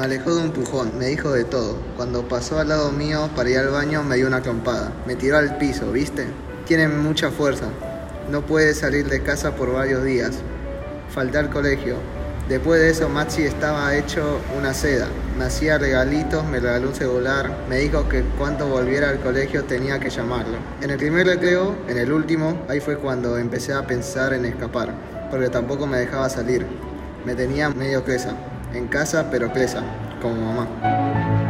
Me alejó de un empujón, me dijo de todo. Cuando pasó al lado mío para ir al baño me dio una trompada. Me tiró al piso, ¿viste? Tiene mucha fuerza. No puede salir de casa por varios días. Falté al colegio. Después de eso Maxi estaba hecho una seda. Me hacía regalitos, me regaló un celular. Me dijo que cuando volviera al colegio tenía que llamarlo. En el primer recreo, en el último, ahí fue cuando empecé a pensar en escapar. Porque tampoco me dejaba salir. Me tenía medio presa. En casa, pero presa, como mamá.